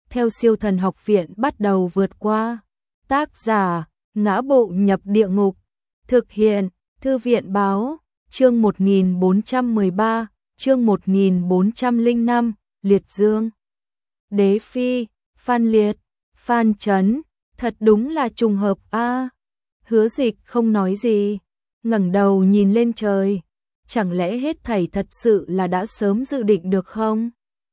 theo Siêu Thần Học Viện bắt đầu vượt qua. Tác giả: Ngã Bộ Nhập Địa Ngục. Thực hiện: Thư viện báo. Chương 1413, chương 1405, Liệt Dương. Đế Phi, Phan Liệt, Phan Chấn, thật đúng là trùng hợp a. Hứa Dịch không nói gì, ngẩng đầu nhìn lên trời, chẳng lẽ hết thảy thật sự là đã sớm dự định được không?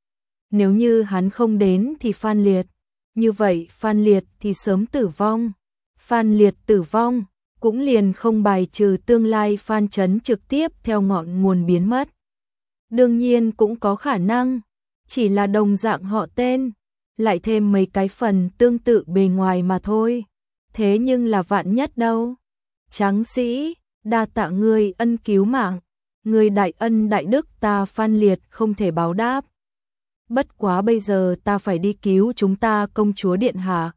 Nếu như hắn không đến thì Phan Liệt, như vậy Phan Liệt thì sớm tử vong. Phan Liệt tử vong, cũng liền không bài trừ tương lai Phan Chấn trực tiếp theo ngọn nguồn biến mất. Đương nhiên cũng có khả năng, chỉ là đồng dạng họ tên, lại thêm mấy cái phần tương tự bề ngoài mà thôi. Thế nhưng là vạn nhất đâu. Tráng sĩ, đa tạ ngươi ân cứu mạng, ngươi đại ân đại đức ta Phan Liệt không thể báo đáp. Bất quá bây giờ ta phải đi cứu chúng ta công chúa điện hạ.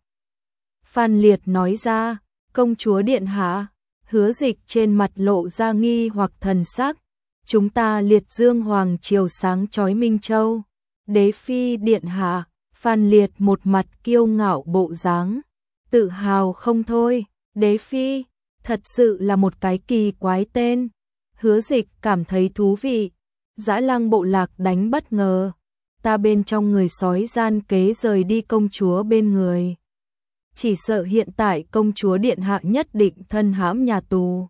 Phan Liệt nói ra. Công chúa điện hạ? Hứa Dịch trên mặt lộ ra nghi hoặc thần sắc. Chúng ta Liệt Dương hoàng triều sáng chói Minh Châu. Đế Phi điện hạ. Phan Liệt một mặt kiêu ngạo bộ dáng, tự hào không thôi. Đế Phi, thật sự là một cái kỳ quái tên. Hứa Dịch cảm thấy thú vị. Dã Lăng bộ lạc đánh bất ngờ, ta bên trong người sói gian kế rời đi công chúa bên người. Chỉ sợ hiện tại công chúa điện hạ nhất định thân hãm nhà tù.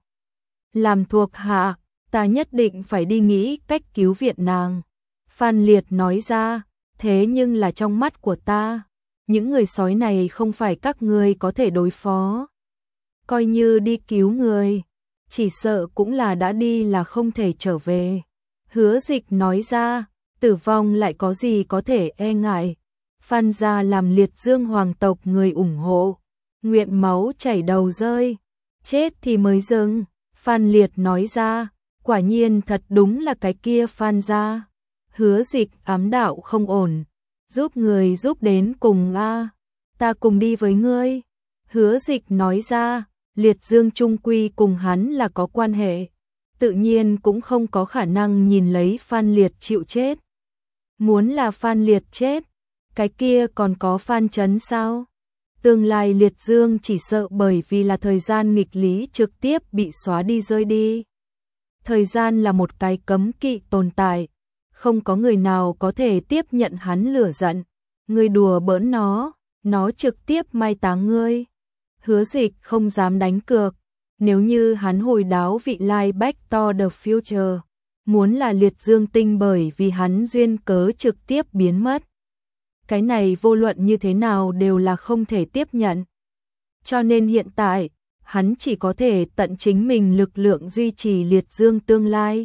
Làm thuộc hạ, ta nhất định phải đi nghĩ cách cứu viện nàng. Phan Liệt nói ra. Thế nhưng là trong mắt của ta, những người sói này không phải các ngươi có thể đối phó. Coi như đi cứu người, chỉ sợ cũng là đã đi là không thể trở về. Hứa Dịch nói ra, tử vong lại có gì có thể e ngại. Phan gia làm Liệt Dương hoàng tộc người ủng hộ, nguyện máu chảy đầu rơi, chết thì mới dừng. Phan Liệt nói ra, quả nhiên thật đúng là cái kia Phan gia. Hứa Dịch ám đạo không ổn, giúp người giúp đến cùng a, ta cùng đi với ngươi. Hứa Dịch nói ra, Liệt Dương trung quy cùng hắn là có quan hệ, tự nhiên cũng không có khả năng nhìn lấy Phan Liệt chịu chết. Muốn là Phan Liệt chết, cái kia còn có Phan Chấn sao? Tương lai Liệt Dương chỉ sợ bởi vì là thời gian nghịch lý trực tiếp bị xóa đi rơi đi. Thời gian là một cái cấm kỵ tồn tại, không có người nào có thể tiếp nhận hắn lửa giận. Ngươi đùa bỡn nó trực tiếp mai táng ngươi. Hứa Dịch không dám đánh cược, nếu như hắn hồi đáo vị lai Back to the Future, muốn là Liệt Dương tinh bởi vì hắn duyên cớ trực tiếp biến mất. Cái này vô luận như thế nào đều là không thể tiếp nhận. Cho nên hiện tại, hắn chỉ có thể tận chính mình lực lượng duy trì Liệt Dương tương lai.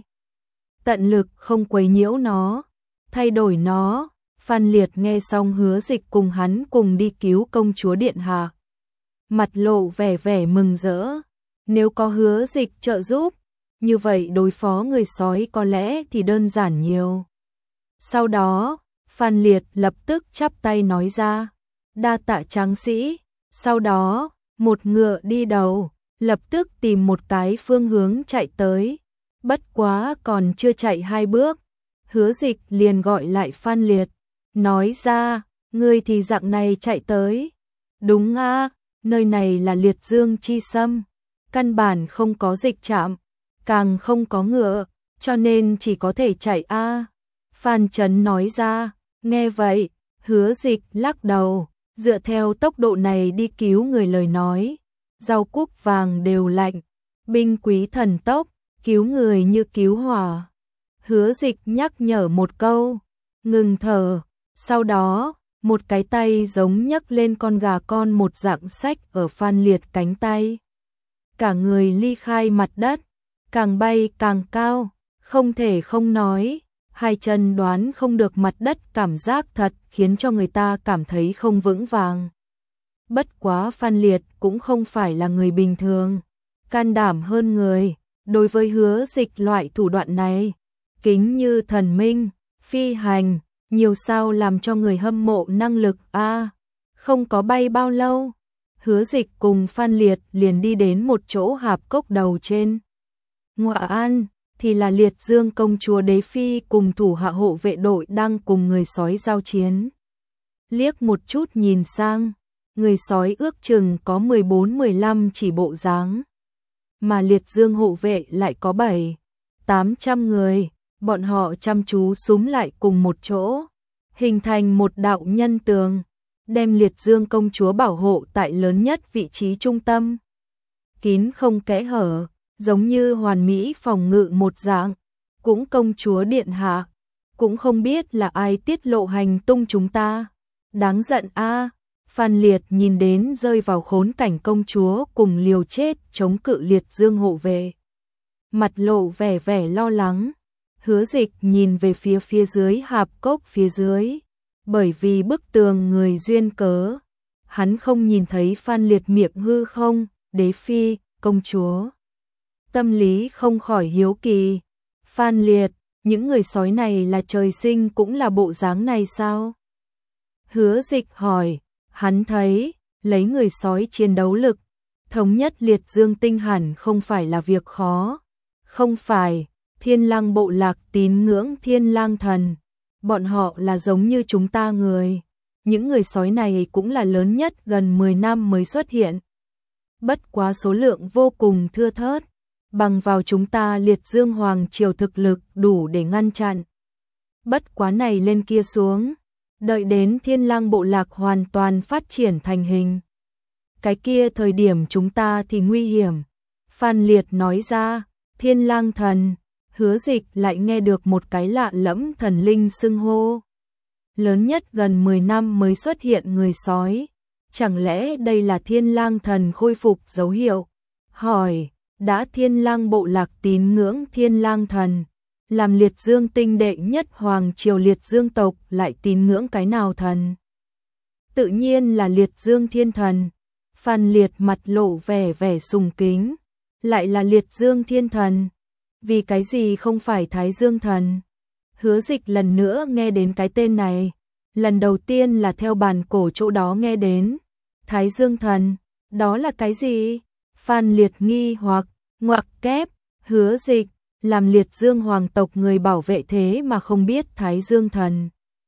Tận lực không quấy nhiễu nó, thay đổi nó. Phan Liệt nghe xong Hứa Dịch cùng hắn cùng đi cứu công chúa điện hạ, mặt lộ vẻ mừng rỡ. Nếu có Hứa Dịch trợ giúp, như vậy đối phó người sói có lẽ thì đơn giản nhiều. Sau đó, Phan Liệt lập tức chắp tay nói ra, đa tạ tráng sĩ. Sau đó, một ngựa đi đầu, lập tức tìm một cái phương hướng chạy tới. Bất quá còn chưa chạy 2 bước, Hứa Dịch liền gọi lại Phan Liệt, nói ra, ngươi thì dạng này chạy tới. Đúng a, nơi này là Liệt Dương chi xâm, căn bản không có dịch trạm, càng không có ngựa, cho nên chỉ có thể chạy a. Phan Chấn nói ra. Nghe vậy, Hứa Dịch lắc đầu, dựa theo tốc độ này đi cứu người lời nói, rau cúc vàng đều lạnh, binh quý thần tốc, cứu người như cứu hỏa. Hứa Dịch nhắc nhở một câu, ngừng thở, sau đó, một cái tay giống nhấc lên con gà con một dạng sách ở Phan Liệt cánh tay. Cả người ly khai mặt đất, càng bay càng cao, không thể không nói. Hai chân đoán không được mặt đất, cảm giác thật khiến cho người ta cảm thấy không vững vàng. Bất quá Phan Liệt cũng không phải là người bình thường, can đảm hơn người. Đối với Hứa Dịch loại thủ đoạn này, kính như thần minh, phi hành, nhiều sao làm cho người hâm mộ năng lực a. Không có bay bao lâu, Hứa Dịch cùng Phan Liệt liền đi đến một chỗ hạp cốc đầu trên. Ngoại an thì là Liệt Dương công chúa Đế Phi cùng thủ hạ hộ vệ đội đang cùng người sói giao chiến. liếc một chút nhìn sang, người sói ước chừng có 14-15 chỉ bộ dáng, mà liệt dương hộ vệ lại có 700-800 người, bọn họ chăm chú súm lại cùng một chỗ, hình thành một đạo nhân tường, đem liệt dương công chúa bảo hộ tại lớn nhất vị trí trung tâm. Kín không kẽ hở, giống như hoàn mỹ phòng ngự một dạng, cũng công chúa điện hạ, cũng không biết là ai tiết lộ hành tung chúng ta. Đáng giận a. Phan Liệt nhìn đến rơi vào khốn cảnh công chúa cùng liều chết chống cự liệt dương hộ vệ. Mặt lộ vẻ vẻ lo lắng, Hứa Dịch nhìn về phía dưới hạp cốc phía dưới, bởi vì bức tường người duyên cớ, hắn không nhìn thấy Phan Liệt miệng hư không, đế phi, công chúa. Tâm lý không khỏi hiếu kỳ, Phan Liệt, những người sói này là trời sinh cũng là bộ dáng này sao? Hứa Dịch hỏi, hắn thấy, lấy người sói chiến đấu lực, thống nhất liệt dương tinh hẳn không phải là việc khó. Không phải, Thiên Lang bộ lạc tín ngưỡng Thiên Lang thần, bọn họ là giống như chúng ta người. Những người sói này cũng là lớn nhất gần 10 năm mới xuất hiện. Bất quá số lượng vô cùng thưa thớt, bằng vào chúng ta liệt dương hoàng triều thực lực đủ để ngăn chặn. Bất quá này lên kia xuống, đợi đến Thiên Lang bộ lạc hoàn toàn phát triển thành hình. Cái kia thời điểm chúng ta thì nguy hiểm. Phan Liệt nói ra, Thiên Lang thần, Hứa Dịch lại nghe được một cái lạ lẫm thần linh xưng hô. Lớn nhất gần 10 năm mới xuất hiện người sói. Chẳng lẽ đây là Thiên Lang thần khôi phục dấu hiệu? Hỏi, đã Thiên Lang bộ lạc tín ngưỡng Thiên Lang thần, làm liệt dương tinh đệ nhất hoàng triều liệt dương tộc lại tín ngưỡng cái nào thần? Tự nhiên là liệt dương thiên thần. Phan Liệt mặt lộ vẻ sùng kính, lại là liệt dương thiên thần. Vì cái gì không phải Thái Dương thần? Hứa Dịch lần nữa nghe đến cái tên này, lần đầu tiên là theo bàn cổ chỗ đó nghe đến. Thái Dương thần, đó là cái gì? Phan Liệt nghi hoặc, ngoặc kép, Hứa Dịch, làm liệt dương hoàng tộc người bảo vệ thế mà không biết Thái Dương thần.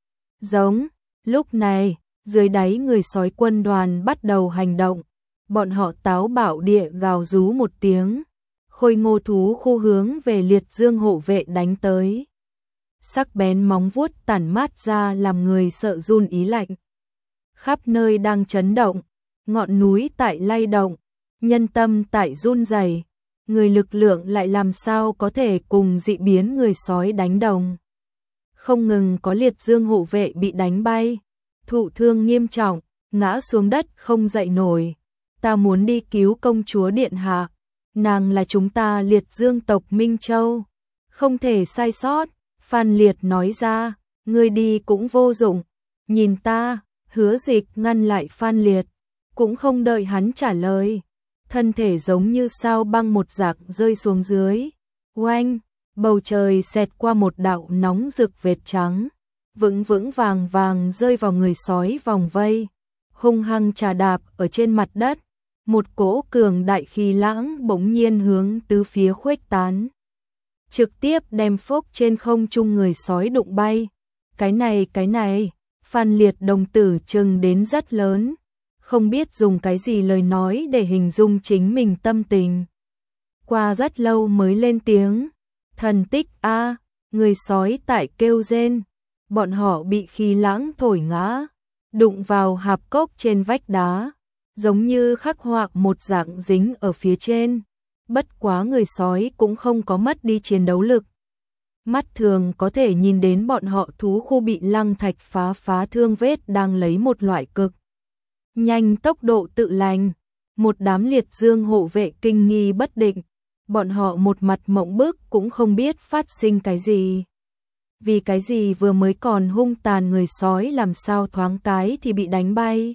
Giống, lúc này, dưới đáy người sói quân đoàn bắt đầu hành động, bọn họ táo bạo địa gào rú một tiếng, khôi ngô thú khu hướng về liệt dương hộ vệ đánh tới. Sắc bén móng vuốt tản mát ra làm người sợ run ý lạnh. Khắp nơi đang chấn động, ngọn núi tại lay động, nhân tâm tại run rẩy, người lực lượng lại làm sao có thể cùng dị biến người sói đánh đồng. Không ngừng có liệt dương hộ vệ bị đánh bay, thụ thương nghiêm trọng, ngã xuống đất không dậy nổi. Ta muốn đi cứu công chúa điện hạ, nàng là chúng ta liệt dương tộc Minh Châu, không thể sai sót. Phan Liệt nói ra, ngươi đi cũng vô dụng, nhìn ta. Hứa Dịch ngăn lại Phan Liệt, cũng không đợi hắn trả lời, thân thể giống như sao băng một dạng rơi xuống dưới. Oanh, bầu trời xẹt qua một đạo nóng rực vệt trắng, vững vững vàng vàng rơi vào người sói vòng vây, hung hăng trà đạp ở trên mặt đất. Một cỗ cường đại khí lãng bỗng nhiên hướng tứ phía khuếch tán, trực tiếp đem phốc trên không trung người sói đụng bay. Cái này, Phan Liệt đồng tử trừng đến rất lớn, không biết dùng cái gì lời nói để hình dung chính mình tâm tình. Qua rất lâu mới lên tiếng, thần tích a, người sói tại kêu rên, bọn họ bị khí lãng thổi ngã, đụng vào hạp cốc trên vách đá, giống như khắc họa một dạng dính ở phía trên. Bất quá người sói cũng không có mất đi chiến đấu lực. Mắt thường có thể nhìn đến bọn họ thú khu bị lăng thạch phá thương vết đang lấy một loại cực nhanh tốc độ tự lành. Một đám liệt dương hộ vệ kinh nghi bất định, bọn họ một mặt mộng bức cũng không biết phát sinh cái gì. Vì cái gì vừa mới còn hung tàn người sói làm sao thoáng cái thì bị đánh bay.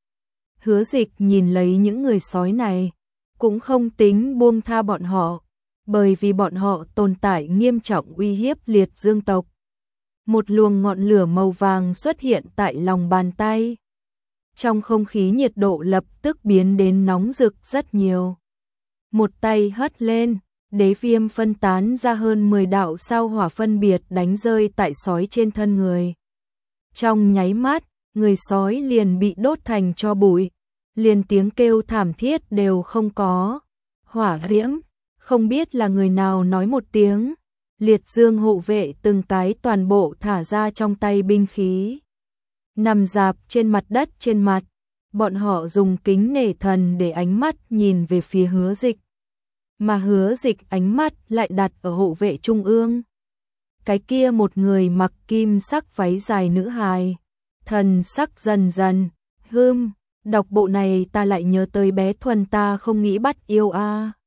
Hứa Dịch nhìn lấy những người sói này, cũng không tính buông tha bọn họ, bởi vì bọn họ tồn tại nghiêm trọng uy hiếp liệt dương tộc. Một luồng ngọn lửa màu vàng xuất hiện tại lòng bàn tay. Trong không khí nhiệt độ lập tức biến đến nóng rực rất nhiều. Một tay hất lên, đế viêm phân tán ra hơn 10 đạo sao hỏa phân biệt đánh rơi tại sói trên thân người. Trong nháy mắt, người sói liền bị đốt thành tro bụi, liền tiếng kêu thảm thiết đều không có. Hỏa diễm, không biết là người nào nói một tiếng, liệt dương hộ vệ từng cái toàn bộ thả ra trong tay binh khí. Nằm rạp trên mặt đất trên mặt, bọn họ dùng kính nể thần để ánh mắt nhìn về phía Hứa Dịch. Mà Hứa Dịch ánh mắt lại đặt ở hộ vệ trung ương. Cái kia một người mặc kim sắc váy dài nữ hài, thần sắc dần dần, đọc bộ này ta lại nhớ tới bé Thuần ta không nghĩ bắt yêu a.